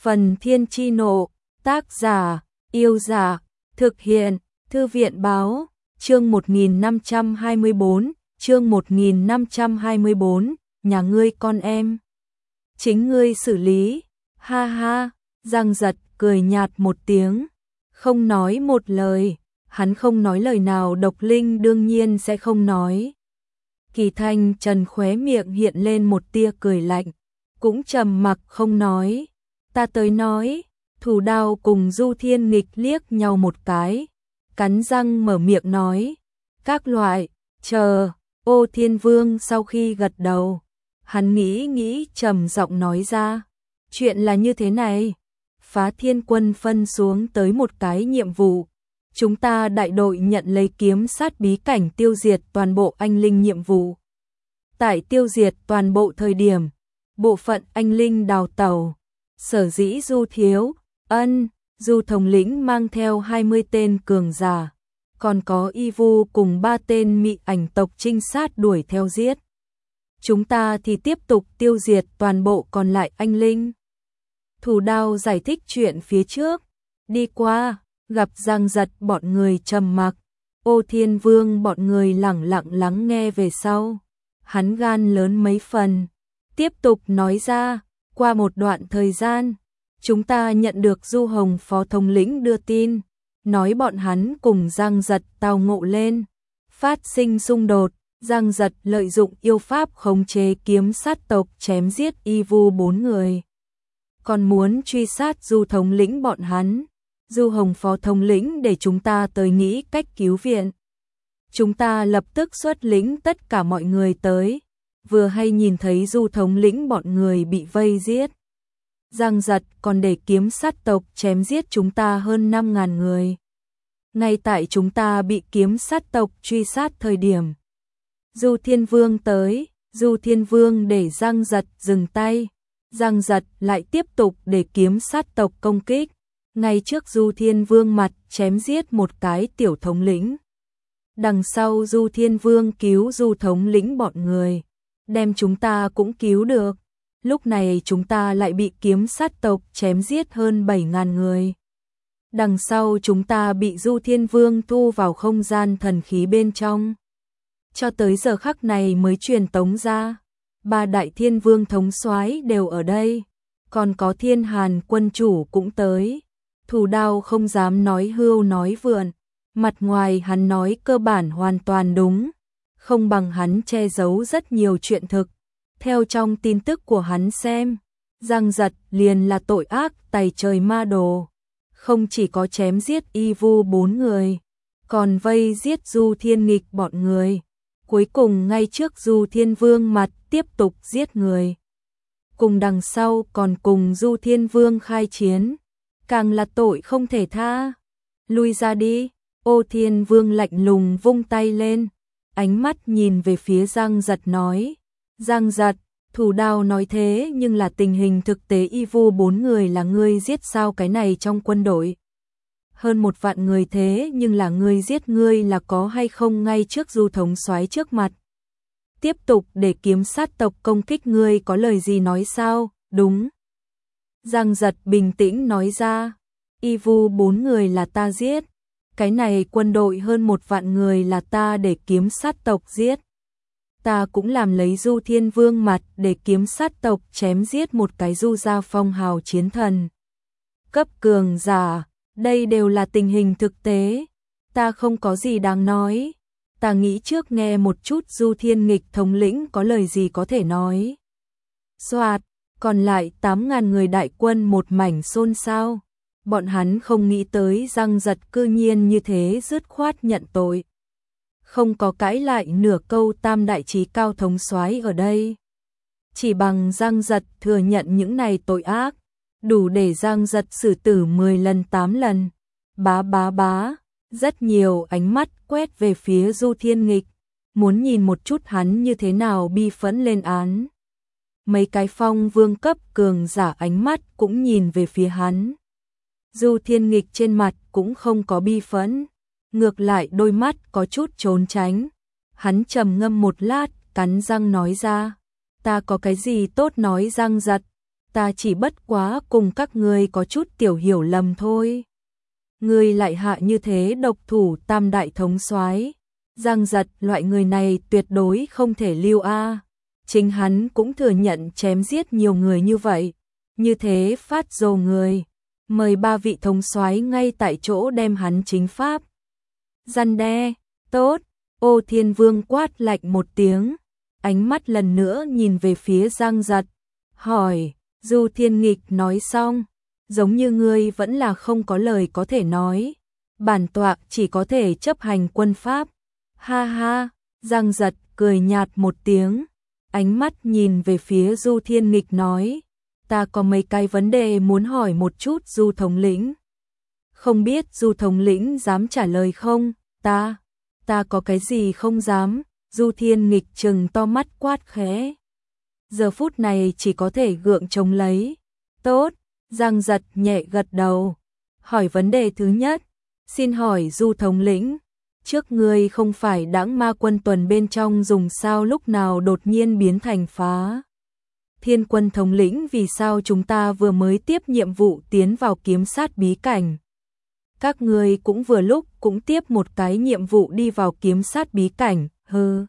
Phần Thiên Chi Nộ, tác giả, Yêu Giả, thực hiện, Thư viện Báo, chương 1524, chương 1524, nhà ngươi con em. Chính ngươi xử lý, ha ha, Giang Giật cười nhạt một tiếng, không nói một lời, hắn không nói lời nào Độc Linh đương nhiên sẽ không nói. Kỳ Thanh Trần khóe miệng hiện lên một tia cười lạnh, cũng trầm mặc không nói. Ta tới nói, Thủ Đao cùng Du Thiên Nghịch liếc nhau một cái, cắn răng mở miệng nói, các loại, chờ. Ô Thiên Vương sau khi gật đầu, hắn nghĩ trầm giọng nói ra, chuyện là như thế này, Phá Thiên Quân phân xuống tới một cái nhiệm vụ, chúng ta đại đội nhận lấy kiếm sát bí cảnh tiêu diệt toàn bộ anh linh nhiệm vụ. Tại tiêu diệt toàn bộ thời điểm, bộ phận anh linh đào tẩu, sở dĩ Du thống lĩnh mang theo 20 tên cường giả, còn có Y Vu cùng 3 tên mị ảnh tộc trinh sát đuổi theo giết. Chúng ta thì tiếp tục tiêu diệt toàn bộ còn lại anh linh. Thủ Đao giải thích chuyện phía trước, đi qua, gặp Giang Giật bọn người trầm mặc, Ô Thiên Vương bọn người lẳng lặng lắng nghe về sau. Hắn gan lớn mấy phần, tiếp tục nói ra, qua một đoạn thời gian, chúng ta nhận được Du Hồng phó thống lĩnh đưa tin, nói bọn hắn cùng Giang Giật tao ngộ lên, phát sinh xung đột, Giang Giật lợi dụng yêu pháp khống chế kiếm sát tộc chém giết Y Vu 4 người. Còn muốn truy sát Du thống lĩnh bọn hắn, Du Hồng phó thống lĩnh để chúng ta tới nghĩ cách cứu viện. Chúng ta lập tức xuất lĩnh tất cả mọi người tới, vừa hay nhìn thấy Du thống lĩnh bọn người bị vây giết. Giang Giật còn để kiếm sát tộc chém giết chúng ta hơn 5.000 người. Ngay tại chúng ta bị kiếm sát tộc truy sát thời điểm, Du Thiên Vương tới, Du Thiên Vương để Giang Giật dừng tay, Giang Giật lại tiếp tục để kiếm sát tộc công kích, ngay trước Du Thiên Vương mặt chém giết một cái tiểu thống lĩnh. Đằng sau Du Thiên Vương cứu Du thống lĩnh bọn người, đem chúng ta cũng cứu được. Lúc này chúng ta lại bị kiếm sát tộc chém giết hơn 7.000 người. Đằng sau chúng ta bị Du Thiên Vương thu vào không gian thần khí bên trong. Cho tới giờ khắc này mới truyền tống ra. 3 đại thiên vương thống soái đều ở đây. Còn có Thiên Hàn quân chủ cũng tới. Thủ Đao không dám nói hưu nói vượn. Mặt ngoài hắn nói cơ bản hoàn toàn đúng. Không bằng hắn che giấu rất nhiều chuyện thực. Theo trong tin tức của hắn xem, Giang Giật liền là tội ác tày trời ma đồ. Không chỉ có chém giết Y Vu 4 người, còn vây giết Du Thiên Nghịch bọn người. Cuối cùng ngay trước Du Thiên Vương mặt tiếp tục giết người. Cùng đằng sau còn cùng Du Thiên Vương khai chiến. Càng là tội không thể tha. Lui ra đi, Ô Thiên Vương lạnh lùng vung tay lên. Ánh mắt nhìn về phía Giang Giật nói. Giang Giật, Thủ Đao nói thế nhưng là tình hình thực tế Y Vu 4 người là ngươi giết sao cái này trong quân đội. Hơn 1 vạn người thế nhưng là ngươi giết ngươi là có hay không ngay trước Du thống soái trước mặt. Tiếp tục để kiếm sát tộc công kích ngươi có lời gì nói sao, đúng. Giang Giật bình tĩnh nói ra, Y Vu 4 người là ta giết. Cái này quân đội hơn 1 vạn người là ta để kiếm sát tộc giết. Ta cũng làm lấy Du Thiên Vương mặt để kiếm sát tộc chém giết một cái Du gia phong hào chiến thần. Cấp cường giả, đây đều là tình hình thực tế. Ta không có gì đáng nói. Ta nghĩ trước nghe một chút Du Thiên Nghịch thống lĩnh có lời gì có thể nói. Soạt, còn lại 8.000 người đại quân một mảnh xôn xao. Bọn hắn không nghĩ tới Giang Giật cư nhiên như thế dứt khoát nhận tội. Không có cãi lại nửa câu tam đại chí cao thống soái ở đây. Chỉ bằng Giang Giật thừa nhận những này tội ác, đủ để Giang Giật xử tử 10 lần 8 lần. Bá, rất nhiều ánh mắt quét về phía Du Thiên Nghịch, muốn nhìn một chút hắn như thế nào bi phẫn lên án. Mấy cái phong vương cấp cường giả ánh mắt cũng nhìn về phía hắn. Du Thiên Nghịch trên mặt cũng không có bi phẫn, ngược lại đôi mắt có chút trốn tránh. Hắn trầm ngâm một lát, cắn răng nói ra, ta có cái gì tốt nói Giang Giật, ta chỉ bất quá cùng các ngươi có chút tiểu hiểu lầm thôi. Ngươi lại hạ như thế độc thủ tam đại thống soái, Giang Giật loại người này tuyệt đối không thể lưu a. Chính hắn cũng thừa nhận chém giết nhiều người như vậy, như thế phát dồ người, mời 3 vị thống soái ngay tại chỗ đem hắn chính pháp. Răn đe, tốt, Ô Thiên Vương quát lạnh một tiếng, ánh mắt lần nữa nhìn về phía Giang Giật, hỏi, Du Thiên Nghịch nói xong, giống như ngươi vẫn là không có lời có thể nói, bản tọa chỉ có thể chấp hành quân pháp. Ha ha, Giang Giật cười nhạt một tiếng, ánh mắt nhìn về phía Du Thiên Nghịch nói, ta có mấy cái vấn đề muốn hỏi một chút Du thống lĩnh. Không biết Du thống lĩnh dám trả lời không? Ta có cái gì không dám? Du Thiên Nghịch trừng to mắt quát khẽ. Giờ phút này chỉ có thể gượng chống lấy. Tốt, Giang Giật nhẹ gật đầu. Hỏi vấn đề thứ nhất, xin hỏi Du thống lĩnh, trước ngươi không phải đãng ma quân tuần bên trong dùng sao lúc nào đột nhiên biến thành phá Thiên Quân thống lĩnh, vì sao chúng ta vừa mới tiếp nhiệm vụ tiến vào kiếm sát bí cảnh? Các ngươi cũng vừa lúc cũng tiếp một cái nhiệm vụ đi vào kiếm sát bí cảnh, hừ.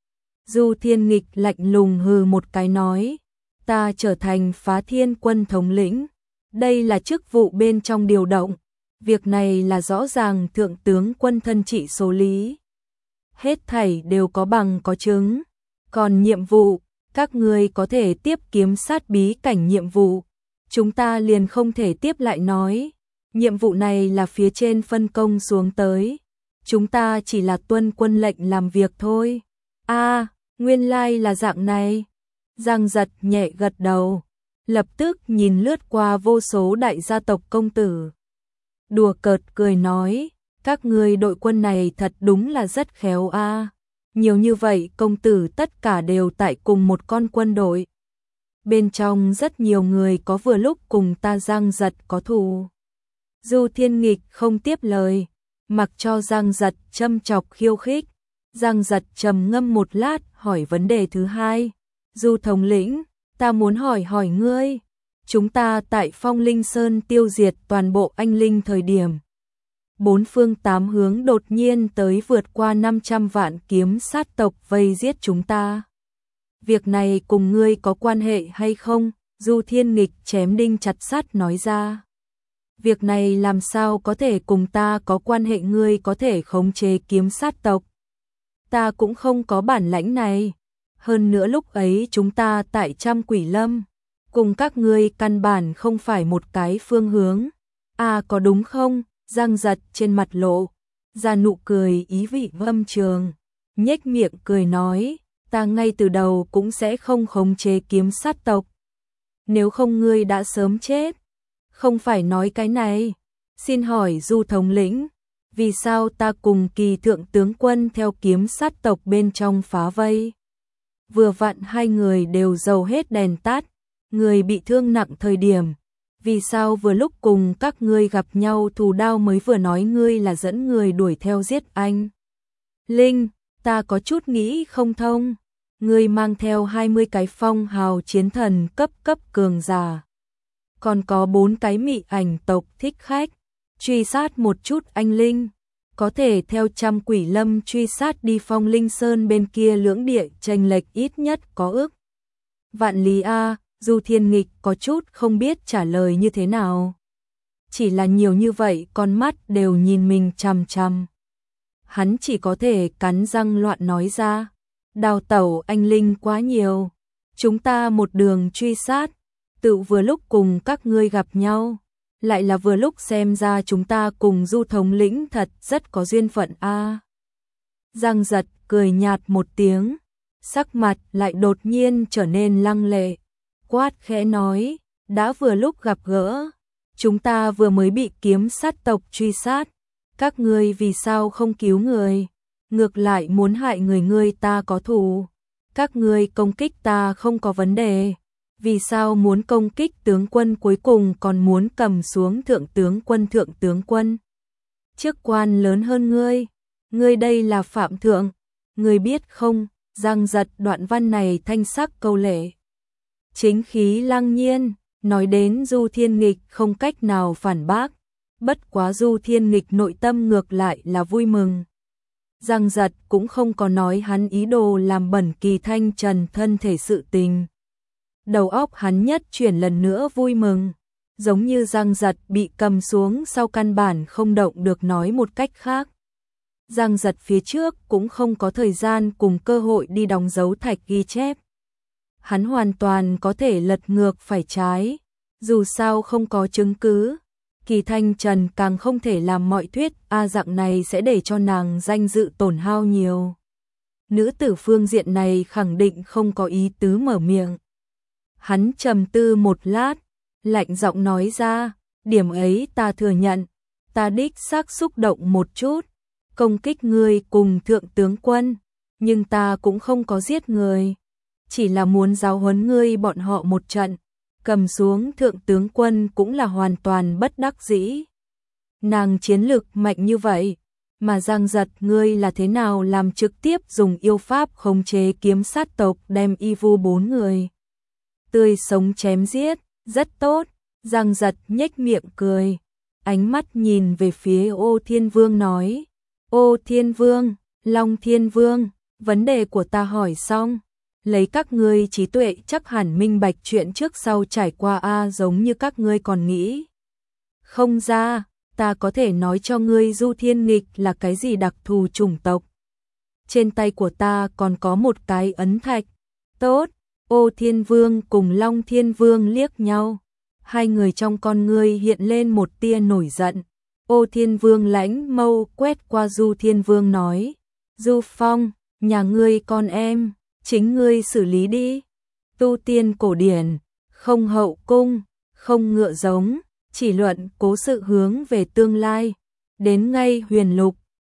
Du Thiên Nghịch lạnh lùng hừ một cái nói, ta trở thành phá Thiên Quân thống lĩnh, đây là chức vụ bên trong điều động, việc này là rõ ràng thượng tướng quân thân trị số lý. Hết thảy đều có bằng có chứng, còn nhiệm vụ, các ngươi có thể tiếp kiếm sát bí cảnh nhiệm vụ, chúng ta liền không thể tiếp lại nói. Nhiệm vụ này là phía trên phân công xuống tới, chúng ta chỉ là tuân quân lệnh làm việc thôi. A, nguyên lai là dạng này. Giang Giật nhẹ gật đầu, lập tức nhìn lướt qua vô số đại gia tộc công tử. Đùa cợt cười nói, các ngươi đội quân này thật đúng là rất khéo a. Nhiều như vậy công tử tất cả đều tại cùng một con quân đội. Bên trong rất nhiều người có vừa lúc cùng ta Giang Giật có thù. Du Thiên Nghịch không tiếp lời, mặc cho Giang Giật châm chọc khiêu khích. Giang Giật trầm ngâm một lát hỏi vấn đề thứ hai. Du thống lĩnh, ta muốn hỏi ngươi, chúng ta tại Phong Linh Sơn tiêu diệt toàn bộ anh linh thời điểm, 4 phương 8 hướng đột nhiên tới vượt qua 500 vạn kiếm sát tộc vây giết chúng ta. Việc này cùng ngươi có quan hệ hay không? Du Thiên Nghịch chém đinh chặt sắt nói ra. Việc này làm sao có thể cùng ta có quan hệ, ngươi có thể khống chế kiếm sát tộc. Ta cũng không có bản lãnh này. Hơn nữa lúc ấy chúng ta tại Trăm Quỷ Lâm, cùng các ngươi căn bản không phải một cái phương hướng. À có đúng không? Giang Giật trên mặt lộ ra nụ cười ý vị âm trường, nhếch miệng cười nói, ta ngay từ đầu cũng sẽ không khống chế kiếm sát tộc. Nếu không ngươi đã sớm chết. Không phải nói cái này. Xin hỏi Du thống lĩnh, vì sao ta cùng Kỳ thượng tướng quân theo kiếm sát tộc bên trong phá vây? Vừa vặn hai người đều dầu hết đèn tắt, người bị thương nặng thời điểm. Vì sao vừa lúc cùng các ngươi gặp nhau thù đao mới vừa nói ngươi là dẫn người đuổi theo giết anh? Linh, ta có chút nghĩ không thông. Ngươi mang theo 20 cái phong hào chiến thần cấp cường giả. Còn có 4 cái mị ảnh tộc thích khách, truy sát một chút anh linh. Có thể theo Trăm Quỷ Lâm truy sát đi Phong Linh Sơn bên kia lưỡng địa chênh lệch ít nhất có ước vạn lý a. Du Thiên Nghịch có chút không biết trả lời như thế nào. Chỉ là nhiều như vậy con mắt đều nhìn mình chằm chằm. Hắn chỉ có thể cắn răng loạn nói ra. Đào tẩu anh linh quá nhiều. Chúng ta một đường truy sát. Tự vừa lúc cùng các ngươi gặp nhau. Lại là vừa lúc xem ra chúng ta cùng Du thống lĩnh thật rất có duyên phận a. Giang Giật cười nhạt một tiếng. Sắc mặt lại đột nhiên trở nên lăng lệ. Quát khẽ nói, đã vừa lúc gặp gỡ, chúng ta vừa mới bị kiếm sát tộc truy sát, các ngươi vì sao không cứu người, ngược lại muốn hại người ta có thù, các ngươi công kích ta không có vấn đề, vì sao muốn công kích tướng quân cuối cùng còn muốn cầm xuống thượng tướng quân, chức quan lớn hơn ngươi đây là phạm thượng, ngươi biết không? Giang Giật đoạn văn này thanh sắc câu lệ. Chính khí lăng nhiên, Nói đến Du Thiên Nghịch không cách nào phản bác, bất quá Du Thiên Nghịch nội tâm ngược lại là vui mừng. Giang Giật cũng không có nói hắn ý đồ làm bẩn Kỳ Thanh Trần thân thể sự tình. Đầu óc hắn nhất chuyển lần nữa vui mừng, giống như Giang Giật bị cầm xuống sau căn bản không động được. Nói một cách khác, Giang Giật phía trước cũng không có thời gian cùng cơ hội đi đóng dấu thạch ghi chép. Hắn hoàn toàn có thể lật ngược phải trái, dù sao không có chứng cứ. Kỳ Thanh Trần càng không thể làm mọi thuyết dạng này sẽ để cho nàng danh dự tổn hao nhiều. Nữ tử phương diện này khẳng định không có ý tứ mở miệng. Hắn trầm tư một lát, lạnh giọng nói ra, điểm ấy ta thừa nhận, ta đích xác xúc động một chút, công kích ngươi cùng thượng tướng quân, nhưng ta cũng không có giết người, chỉ là muốn giáo huấn ngươi bọn họ một trận. Cầm xuống thượng tướng quân cũng là hoàn toàn bất đắc dĩ. Nàng chiến lực mạnh như vậy, mà Giang Giật ngươi là thế nào làm trực tiếp dùng yêu pháp khống chế kiếm sát tộc đem y vu 4 người tươi sống chém giết, rất tốt. Giang Giật nhếch miệng cười, ánh mắt nhìn về phía Ô Thiên Vương nói, Ô Thiên Vương, Long Thiên Vương, vấn đề của ta hỏi xong. Lấy các ngươi trí tuệ chắc hẳn minh bạch chuyện trước sau trải qua giống như các ngươi còn nghĩ. Không ra, ta có thể nói cho ngươi Du Thiên Nghịch là cái gì đặc thù chủng tộc. Trên tay của ta còn có một cái ấn thạch. Tốt, Ô Thiên Vương cùng Long Thiên Vương liếc nhau. Hai người trong con ngươi hiện lên một tia nổi giận. Ô Thiên Vương lãnh mâu quét qua Du Thiên Vương nói, Du Phong, nhà ngươi con em, chính ngươi xử lý đi. Tu tiên cổ điển, không hậu cung, không ngựa giống, chỉ luận cố sự hướng về tương lai. Đến ngay huyền lục,